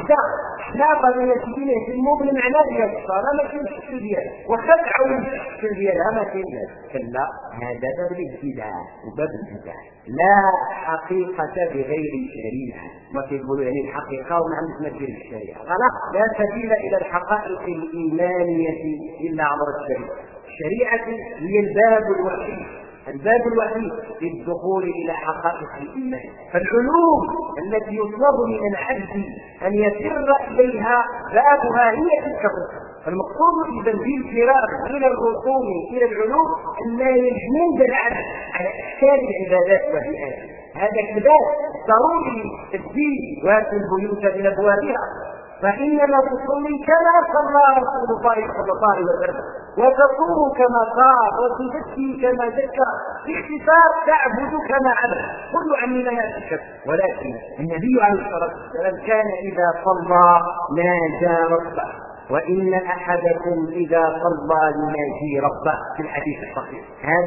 [SPEAKER 2] إحلاقا من الذين يهتموا بالمعنى ديال الصلاة ما كاينش الشكل ديالها وخدعوا الشكل ديالها ما كاينش. كلا هذا باب الابتداع وباب الابتداع لا حقيقة بغير الشريعة. ما كيقولوا يعني الحقيقة ونحن نتمثل الشريعة خلاص. لا سبيل إلى الحقائق الإيمانية إلا عبر الشريعة. الشريعة هي الباب الوحيد، الباب الوحيد للدخول إلى حقائق الإيمان. فالعلوم التي يطلب من العبد أن يسر إليها بابها هي تلك الرسوم. فالمقصود إذا بالفرار من الرسوم إلى العلوم أن لا يجمد العبد على أشكال العبادات والعبادات. هذا الباب ضروري الدين واتوا البيوت من أبوابها، فإنما تصلي كما صلى رسول الله صلى الله عليه وسلم وتصوم كما صام وتزكي كما زكى، باختصار تعبد كما عبد. كل عمل يأتيك. ولكن النبي عليه الصلاة والسلام كان إذا صلى ناجى ربه، وإن أحدكم إذا صلى يناجي ربه في الحديث الصحيح.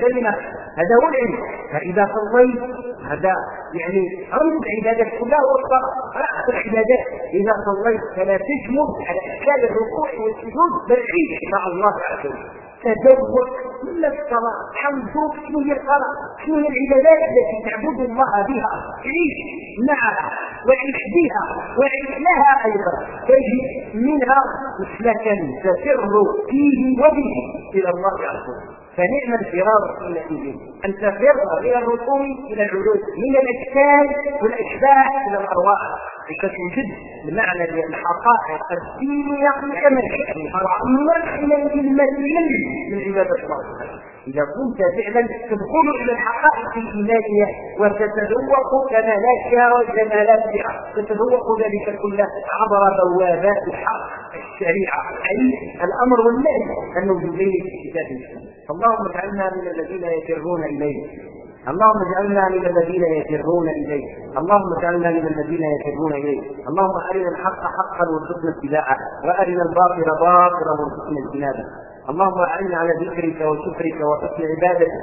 [SPEAKER 2] هذا هو العلم. فإذا صليت هذا يعني رمز العبادات كلها رأس العبادات. إذا صليت فلا تجمد على أشكال الركوع والسجود بل عيش مع الله عز وجل. تذوق كل الصلاة، حمدوك شنو هي الصلاة، شنو هي العبادات التي تعبد الله بها، عيش معها وعيش بها وعيش لها أيضا. تجد منها مسلكا تسر فيه وبه إلى الله عز وجل. فنعم الفرار حينئذ أن تفر من الرسوم إلى العلوم، من الأشكال والأشباح إلى الأرواح، لتوجد المعنى للحقائق الدينية كما وعمر حينئذ المسلم من عبادة الله. إذا كنت فعلا تدخل إلى الحقائق الإيمانية وتتذوق كمالاتها وجمالاتها، تتذوق ذلك كله عبر بوابات الحق الشريعة، أي الأمر والنهي الموجودين في كتاب الله. اللهم اجعلنا من الذين يفرون إليك، اللهم اجعلنا من الذين يفرون إليك، اللهم اجعلنا من الذين يفرون إليك. اللهم أرنا الحق حقا وارزقنا اتباعه، وأرنا الباطل باطلا وارزقنا اجتنابه. اللهم أعنا على ذكرك وشكرك وحسن عبادتك،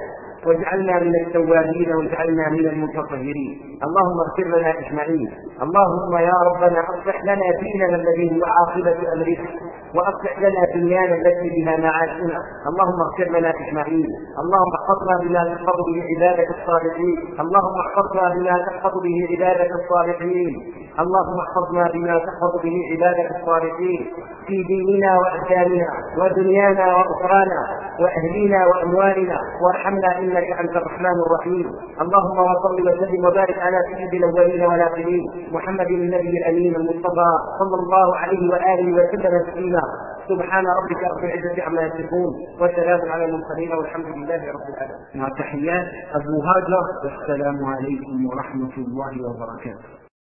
[SPEAKER 2] واجعلنا من التوابين واجعلنا من المتطهرين. اللهم اغفر لنا اجمعين. اللهم يا ربنا اصلح لنا ديننا الذي هو عاقبة امرنا، واصلح لنا دنيانا التي بها معاشنا. اللهم اغفر لنا اجمعين. اللهم احفظنا بما تحفظ به عبادك الصالحين. اللهم احفظنا بما تحفظ به عبادك الصالحين. اللهم احفظنا بما تحفظ به عبادك الصالحين في ديننا وأحكامنا ودنيانا وأخرانا وأهلنا وأموالنا، وارحمنا إنك أنت الرحمن الرحيم. اللهم وصل وسلم وبارك على سيد الأولين والآخرين محمد النبي الأمين المصطفى صلى الله عليه وآله وسلم تسليما. سبحان ربك رب العزة عما يصفون وسلام على المرسلين والحمد لله رب العالمين.
[SPEAKER 1] مع تحيات أبو هاجر، والسلام عليكم ورحمة الله وبركاته.